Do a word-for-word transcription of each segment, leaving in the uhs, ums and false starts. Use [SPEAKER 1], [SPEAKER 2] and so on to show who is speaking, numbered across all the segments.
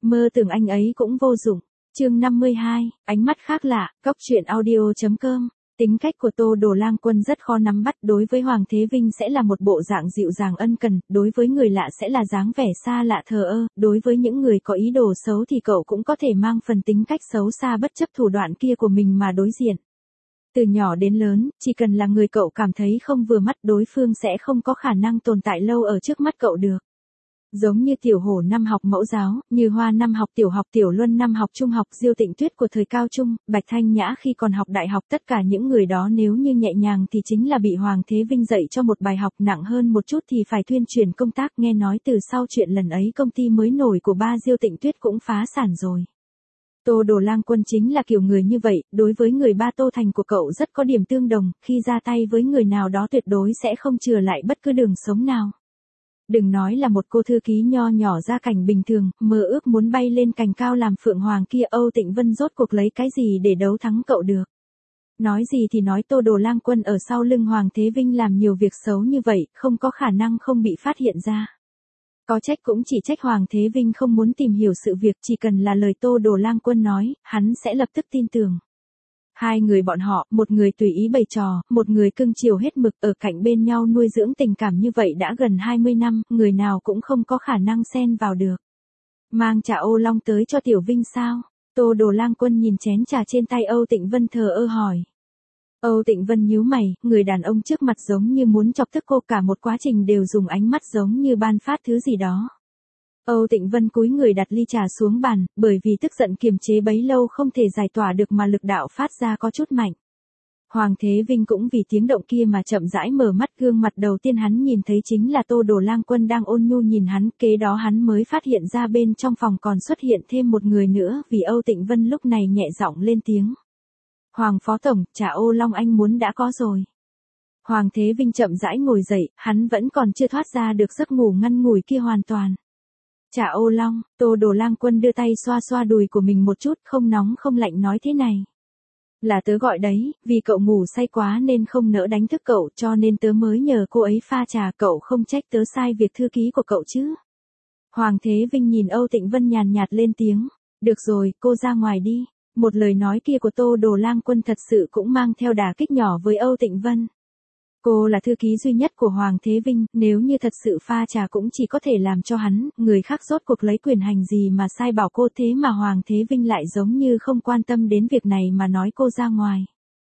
[SPEAKER 1] Mơ tưởng anh ấy cũng vô dụng. Chương năm mươi hai, ánh mắt khác lạ, Cóc truyện audio chấm com. Tính cách của Tô Đồ Lang Quân rất khó nắm bắt, đối với Hoàng Thế Vinh sẽ là một bộ dạng dịu dàng ân cần, đối với người lạ sẽ là dáng vẻ xa lạ thờ ơ, đối với những người có ý đồ xấu thì cậu cũng có thể mang phần tính cách xấu xa bất chấp thủ đoạn kia của mình mà đối diện. Từ nhỏ đến lớn, chỉ cần là người cậu cảm thấy không vừa mắt, đối phương sẽ không có khả năng tồn tại lâu ở trước mắt cậu được. Giống như Tiểu Hổ năm học mẫu giáo, Như Hoa năm học tiểu học, Tiểu Luân năm học trung học, Diêu Tịnh Tuyết của thời cao trung, Bạch Thanh Nhã khi còn học đại học, tất cả những người đó nếu như nhẹ nhàng thì chính là bị Hoàng Thế Vinh dạy cho một bài học, nặng hơn một chút thì phải tuyên truyền công tác. Nghe nói từ sau chuyện lần ấy công ty mới nổi của ba Diêu Tịnh Tuyết cũng phá sản rồi. Tô Đồ Lang Quân chính là kiểu người như vậy, đối với người ba Tô Thành của cậu rất có điểm tương đồng, khi ra tay với người nào đó tuyệt đối sẽ không chừa lại bất cứ đường sống nào. Đừng nói là một cô thư ký nho nhỏ gia cảnh bình thường, mơ ước muốn bay lên cành cao làm phượng hoàng kia, Âu Tịnh Vân rốt cuộc lấy cái gì để đấu thắng cậu được. Nói gì thì nói, Tô Đồ Lang Quân ở sau lưng Hoàng Thế Vinh làm nhiều việc xấu như vậy, không có khả năng không bị phát hiện ra. Có trách cũng chỉ trách Hoàng Thế Vinh không muốn tìm hiểu sự việc, chỉ cần là lời Tô Đồ Lang Quân nói, hắn sẽ lập tức tin tưởng. Hai người bọn họ, một người tùy ý bày trò, một người cưng chiều hết mực, ở cạnh bên nhau nuôi dưỡng tình cảm như vậy đã gần hai mươi năm, người nào cũng không có khả năng xen vào được. Mang trà ô long tới cho Tiểu Vinh sao? Tô Đồ Lang Quân nhìn chén trà trên tay Âu Tịnh Vân thờ ơ hỏi. Âu Tịnh Vân nhíu mày, người đàn ông trước mặt giống như muốn chọc tức cô, cả một quá trình đều dùng ánh mắt giống như ban phát thứ gì đó. Âu Tịnh Vân cúi người đặt ly trà xuống bàn, bởi vì tức giận kiềm chế bấy lâu không thể giải tỏa được mà lực đạo phát ra có chút mạnh. Hoàng Thế Vinh cũng vì tiếng động kia mà chậm rãi mở mắt, gương mặt đầu tiên hắn nhìn thấy chính là Tô Đồ Lang Quân đang ôn nhu nhìn hắn, kế đó hắn mới phát hiện ra bên trong phòng còn xuất hiện thêm một người nữa, vì Âu Tịnh Vân lúc này nhẹ giọng lên tiếng. Hoàng Phó Tổng, trà ô long anh muốn đã có rồi. Hoàng Thế Vinh chậm rãi ngồi dậy, hắn vẫn còn chưa thoát ra được giấc ngủ ngắn ngủi kia hoàn toàn. Trà ô long, Tô Đồ Lang Quân đưa tay xoa xoa đùi của mình một chút, không nóng không lạnh nói thế này. Là tớ gọi đấy, vì cậu ngủ say quá nên không nỡ đánh thức cậu, cho nên tớ mới nhờ cô ấy pha trà, cậu không trách tớ sai việc thư ký của cậu chứ. Hoàng Thế Vinh nhìn Âu Tịnh Vân nhàn nhạt lên tiếng. Được rồi, cô ra ngoài đi. Một lời nói kia của Tô Đồ Lang Quân thật sự cũng mang theo đả kích nhỏ với Âu Tịnh Vân. Cô là thư ký duy nhất của Hoàng Thế Vinh, nếu như thật sự pha trà cũng chỉ có thể làm cho hắn, người khác rốt cuộc lấy quyền hành gì mà sai bảo cô, thế mà Hoàng Thế Vinh lại giống như không quan tâm đến việc này mà nói cô ra ngoài.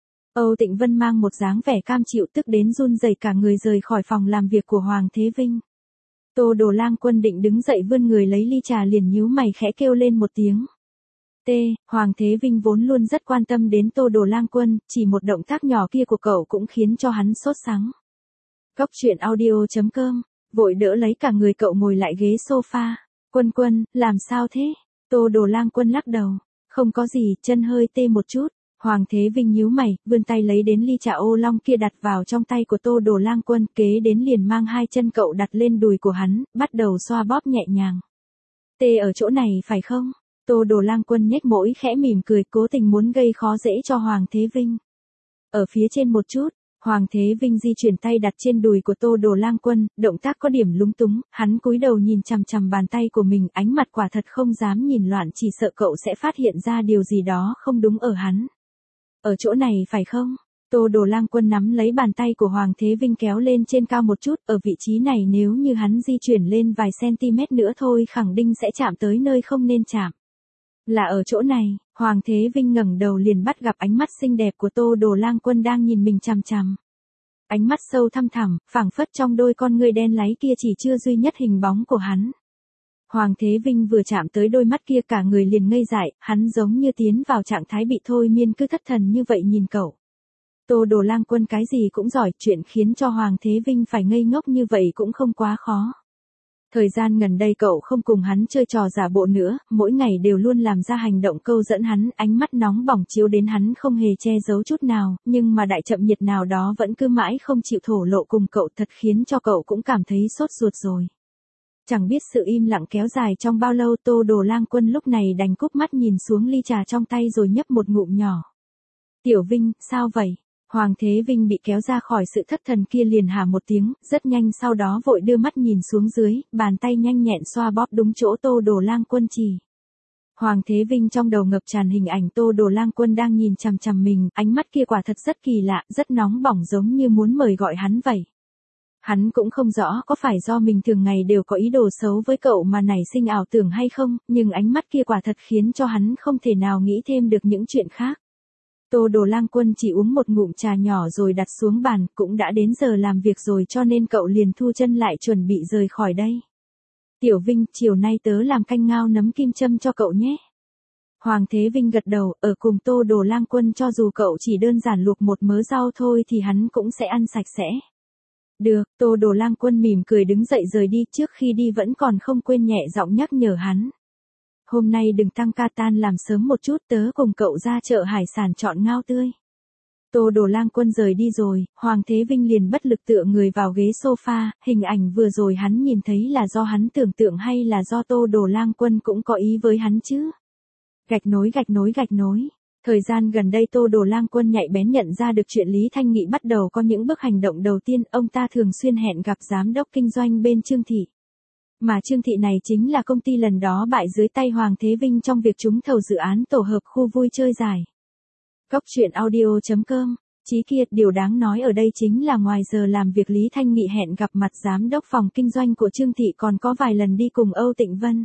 [SPEAKER 1] Âu Tịnh Vân mang một dáng vẻ cam chịu, tức đến run rẩy cả người rời khỏi phòng làm việc của Hoàng Thế Vinh. Tô Đồ Lang Quân định đứng dậy vươn người lấy ly trà liền nhíu mày khẽ kêu lên một tiếng. T, Hoàng Thế Vinh vốn luôn rất quan tâm đến Tô Đồ Lang Quân, chỉ một động tác nhỏ kia của cậu cũng khiến cho hắn sốt sắng. Cóc truyện audio chấm com, vội đỡ lấy cả người cậu ngồi lại ghế sofa. Quân Quân, làm sao thế? Tô Đồ Lang Quân lắc đầu. Không có gì, chân hơi tê một chút. Hoàng Thế Vinh nhíu mày, vươn tay lấy đến ly trà ô long kia đặt vào trong tay của Tô Đồ Lang Quân, kế đến liền mang hai chân cậu đặt lên đùi của hắn, bắt đầu xoa bóp nhẹ nhàng. Tê ở chỗ này phải không? Tô Đồ Lang Quân nhếch môi khẽ mỉm cười, cố tình muốn gây khó dễ cho Hoàng Thế Vinh. Ở phía trên một chút, Hoàng Thế Vinh di chuyển tay đặt trên đùi của Tô Đồ Lang Quân, động tác có điểm lúng túng, hắn cúi đầu nhìn chằm chằm bàn tay của mình, ánh mặt quả thật không dám nhìn loạn, chỉ sợ cậu sẽ phát hiện ra điều gì đó không đúng ở hắn. Ở chỗ này phải không? Tô Đồ Lang Quân nắm lấy bàn tay của Hoàng Thế Vinh kéo lên trên cao một chút, ở vị trí này nếu như hắn di chuyển lên vài centimet nữa thôi khẳng định sẽ chạm tới nơi không nên chạm. Là ở chỗ này. Hoàng Thế Vinh ngẩng đầu liền bắt gặp ánh mắt xinh đẹp của Tô Đồ Lang Quân đang nhìn mình chằm chằm. Ánh mắt sâu thăm thẳm, phảng phất trong đôi con ngươi đen láy kia chỉ chưa duy nhất hình bóng của hắn. Hoàng Thế Vinh vừa chạm tới đôi mắt kia cả người liền ngây dại, hắn giống như tiến vào trạng thái bị thôi miên, cứ thất thần như vậy nhìn cậu. Tô Đồ Lang Quân cái gì cũng giỏi, chuyện khiến cho Hoàng Thế Vinh phải ngây ngốc như vậy cũng không quá khó. Thời gian gần đây cậu không cùng hắn chơi trò giả bộ nữa, mỗi ngày đều luôn làm ra hành động câu dẫn hắn, ánh mắt nóng bỏng chiếu đến hắn không hề che giấu chút nào, nhưng mà đại chậm nhiệt nào đó vẫn cứ mãi không chịu thổ lộ cùng cậu, thật khiến cho cậu cũng cảm thấy sốt ruột rồi. Chẳng biết sự im lặng kéo dài trong bao lâu, Tô Đồ Lang Quân lúc này đành cúp mắt nhìn xuống ly trà trong tay rồi nhấp một ngụm nhỏ. Tiểu Vinh, sao vậy? Hoàng Thế Vinh bị kéo ra khỏi sự thất thần kia liền hả một tiếng, rất nhanh sau đó vội đưa mắt nhìn xuống dưới, bàn tay nhanh nhẹn xoa bóp đúng chỗ Tô Đồ Lang Quân chỉ. Hoàng Thế Vinh trong đầu ngập tràn hình ảnh Tô Đồ Lang Quân đang nhìn chằm chằm mình, ánh mắt kia quả thật rất kỳ lạ, rất nóng bỏng giống như muốn mời gọi hắn vậy. Hắn cũng không rõ có phải do mình thường ngày đều có ý đồ xấu với cậu mà nảy sinh ảo tưởng hay không, nhưng ánh mắt kia quả thật khiến cho hắn không thể nào nghĩ thêm được những chuyện khác. Tô Đồ Lang Quân chỉ uống một ngụm trà nhỏ rồi đặt xuống bàn, cũng đã đến giờ làm việc rồi cho nên cậu liền thu chân lại chuẩn bị rời khỏi đây. Tiểu Vinh, chiều nay tớ làm canh ngao nấm kim châm cho cậu nhé. Hoàng Thế Vinh gật đầu, ở cùng Tô Đồ Lang Quân cho dù cậu chỉ đơn giản luộc một mớ rau thôi thì hắn cũng sẽ ăn sạch sẽ. Được, Tô Đồ Lang Quân mỉm cười đứng dậy rời đi, trước khi đi vẫn còn không quên nhẹ giọng nhắc nhở hắn. Hôm nay đừng tăng ca tan làm sớm một chút, tớ cùng cậu ra chợ hải sản chọn ngao tươi. Tô Đồ Lang Quân rời đi rồi, Hoàng Thế Vinh liền bất lực tựa người vào ghế sofa, hình ảnh vừa rồi hắn nhìn thấy là do hắn tưởng tượng hay là do Tô Đồ Lang Quân cũng có ý với hắn chứ? Gạch nối gạch nối gạch nối. Thời gian gần đây Tô Đồ Lang Quân nhạy bén nhận ra được chuyện Lý Thanh Nghị bắt đầu có những bước hành động đầu tiên, ông ta thường xuyên hẹn gặp giám đốc kinh doanh bên Trương Thị. Mà Trương Thị này chính là công ty lần đó bại dưới tay Hoàng Thế Vinh trong việc trúng thầu dự án tổ hợp khu vui chơi giải. Góc truyện audio chấm com. Chí Kiệt, điều đáng nói ở đây chính là ngoài giờ làm việc Lý Thanh Nghị hẹn gặp mặt giám đốc phòng kinh doanh của Trương Thị còn có vài lần đi cùng Âu Tịnh Vân.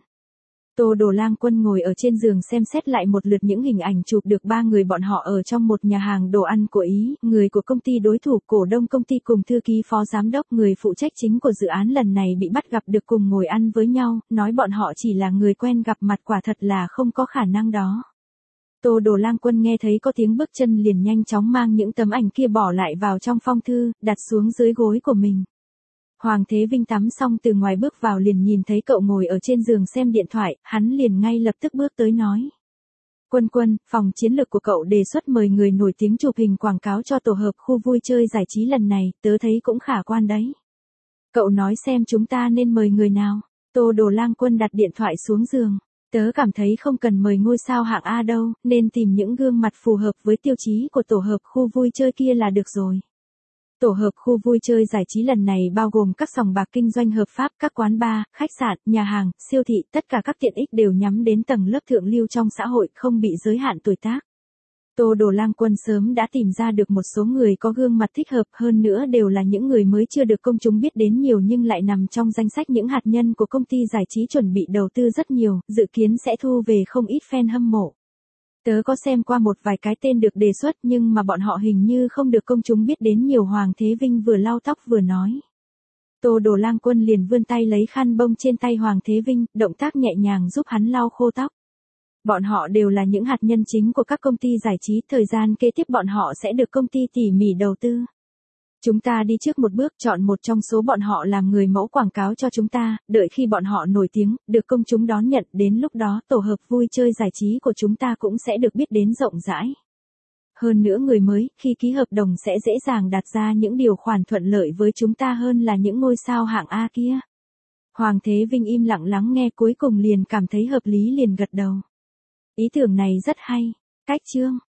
[SPEAKER 1] Tô Đồ Lang Quân ngồi ở trên giường xem xét lại một lượt những hình ảnh chụp được ba người bọn họ ở trong một nhà hàng đồ ăn của Ý, người của công ty đối thủ, cổ đông công ty cùng thư ký phó giám đốc, người phụ trách chính của dự án lần này bị bắt gặp được cùng ngồi ăn với nhau, nói bọn họ chỉ là người quen gặp mặt quả thật là không có khả năng đó. Tô Đồ Lang Quân nghe thấy có tiếng bước chân liền nhanh chóng mang những tấm ảnh kia bỏ lại vào trong phong thư, đặt xuống dưới gối của mình. Hoàng Thế Vinh tắm xong từ ngoài bước vào liền nhìn thấy cậu ngồi ở trên giường xem điện thoại, hắn liền ngay lập tức bước tới nói. Quân Quân, phòng chiến lược của cậu đề xuất mời người nổi tiếng chụp hình quảng cáo cho tổ hợp khu vui chơi giải trí lần này, tớ thấy cũng khả quan đấy. Cậu nói xem chúng ta nên mời người nào? Tô Đồ Lang Quân đặt điện thoại xuống giường. Tớ cảm thấy không cần mời ngôi sao hạng A đâu, nên tìm những gương mặt phù hợp với tiêu chí của tổ hợp khu vui chơi kia là được rồi. Tổ hợp khu vui chơi giải trí lần này bao gồm các sòng bạc kinh doanh hợp pháp, các quán bar, khách sạn, nhà hàng, siêu thị, tất cả các tiện ích đều nhắm đến tầng lớp thượng lưu trong xã hội, không bị giới hạn tuổi tác. Tô Đồ Lang Quân sớm đã tìm ra được một số người có gương mặt thích hợp, hơn nữa đều là những người mới chưa được công chúng biết đến nhiều nhưng lại nằm trong danh sách những hạt nhân của công ty giải trí chuẩn bị đầu tư rất nhiều, dự kiến sẽ thu về không ít fan hâm mộ. Tớ có xem qua một vài cái tên được đề xuất nhưng mà bọn họ hình như không được công chúng biết đến nhiều. Hoàng Thế Vinh vừa lau tóc vừa nói. Tô Đồ Lang Quân liền vươn tay lấy khăn bông trên tay Hoàng Thế Vinh, động tác nhẹ nhàng giúp hắn lau khô tóc. Bọn họ đều là những hạt nhân chính của các công ty giải trí, thời gian kế tiếp bọn họ sẽ được công ty tỉ mỉ đầu tư. Chúng ta đi trước một bước, chọn một trong số bọn họ làm người mẫu quảng cáo cho chúng ta, đợi khi bọn họ nổi tiếng, được công chúng đón nhận, đến lúc đó tổ hợp vui chơi giải trí của chúng ta cũng sẽ được biết đến rộng rãi. Hơn nữa người mới, khi ký hợp đồng sẽ dễ dàng đặt ra những điều khoản thuận lợi với chúng ta hơn là những ngôi sao hạng A kia. Hoàng Thế Vinh im lặng lắng nghe, cuối cùng liền cảm thấy hợp lý liền gật đầu. Ý tưởng này rất hay. Cách chương